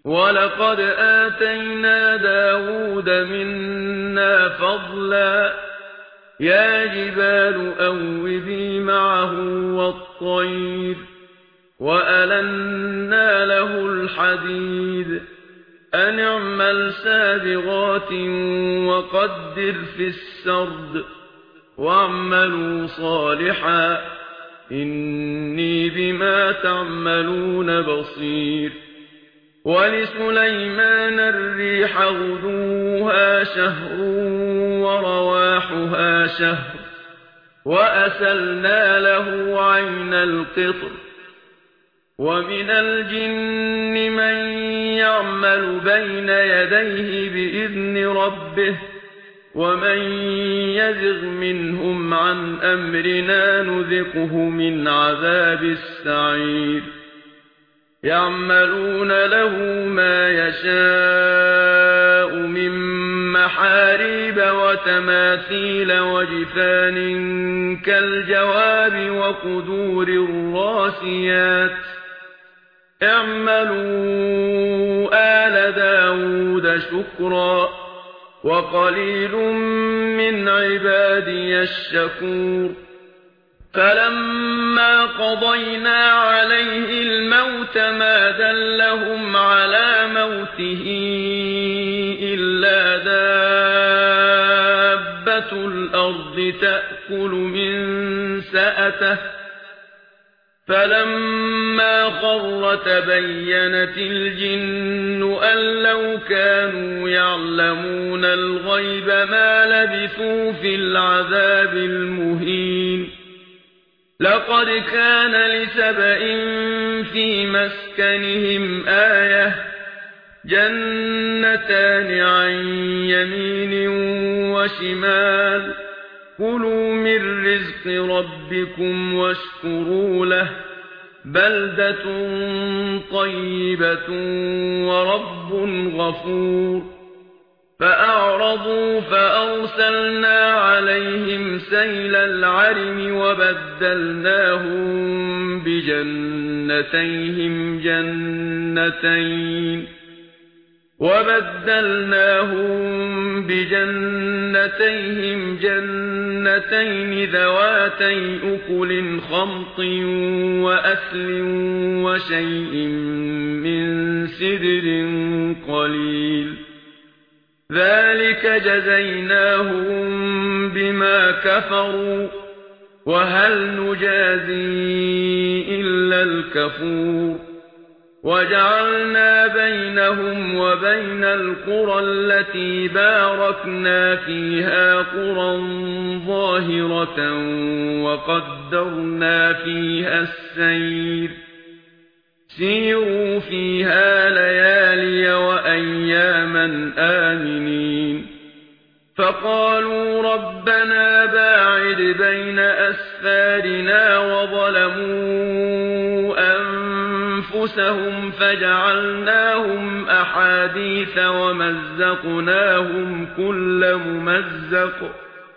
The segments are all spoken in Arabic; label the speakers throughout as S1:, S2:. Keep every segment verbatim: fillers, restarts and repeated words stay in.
S1: ولقد آتينا داود منا فضلا يا جبال أوبي معه والطير وألنا له الحديد أن اعمل سابغات وقدر في السرد واعملوا صالحا إني بما تعملون بصير. ولسليمان الريح غدوها شهر ورواحها شهر وأسلنا له عين القطر. ومن الجن من يعمل بين يديه بإذن ربه ومن يزغ منهم عن أمرنا نذقه من عذاب السعير. يعملون له ما يشاء من محاريب وتماثيل وجفان كالجواب وقدور الراسيات. اعملوا آل داود شكرا وقليل من عبادي الشكور. فلما قضينا عليه الموت ما دلهم على موته إلا دابة الأرض تأكل من سأته فلما خر تبينت الجن أن لو كانوا يعلمون الغيب ما لبثوا في العذاب المهين. لقد كان لسبإ في مسكنهم آية جنتان عن يمين وشمال كلوا من رزق ربكم واشكروا له بلدة طيبة ورب غفور. فأعرضوا فأرسلنا عليهم سيل العرم وبدلناهم بجنتيهم جنتين وبدلناهم بجنتيهم جنتين ذواتي أكل خمط وأثل وشيء من سدر قليل ذلك جزيناهم بما كفروا وهل نجازي إلا الكفور. وجعلنا بينهم وبين القرى التي باركنا فيها قرى ظاهرة وقدرنا فيها السير سيروا فيها ليالي وأياما آمنين. فقالوا ربنا باعد بين أسفارنا وظلموا أنفسهم فجعلناهم أحاديث ومزقناهم كل ممزق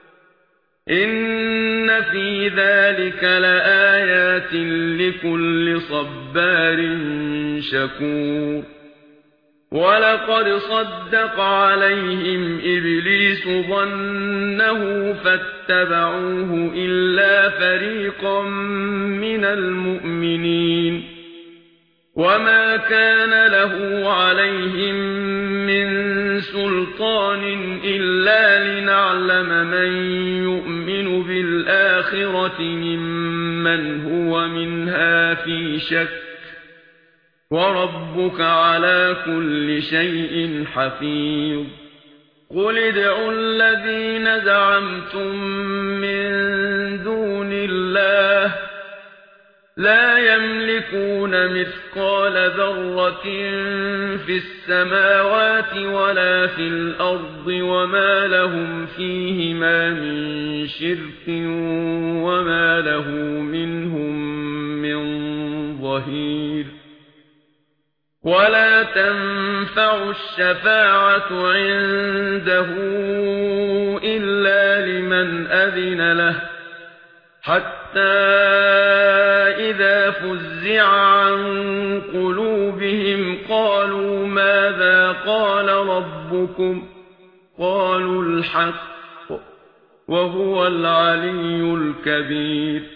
S1: إن في ذلك لآيات لكل صبار شكور. ولقد صدق عليهم إبليس ظنه فاتبعوه إلا فريقا من المؤمنين. وما كان له عليهم من سلطان إلا لنعلم من يؤمن بالآخرة ممن هو منها في شك وربك على كل شيء حفيظ. قل ادعوا الذين زعمتم من دون الله لا يملكون مثقال ذرة في السماوات ولا في الأرض وما لهم فيهما من شرك وما له منهم من ظهير. ولا تنفع الشفاعة عنده إلا لمن أذن له حتى إذا فزع عن قلوبهم قالوا قالوا ماذا قال ربكم قالوا الحق وهو العلي الكبير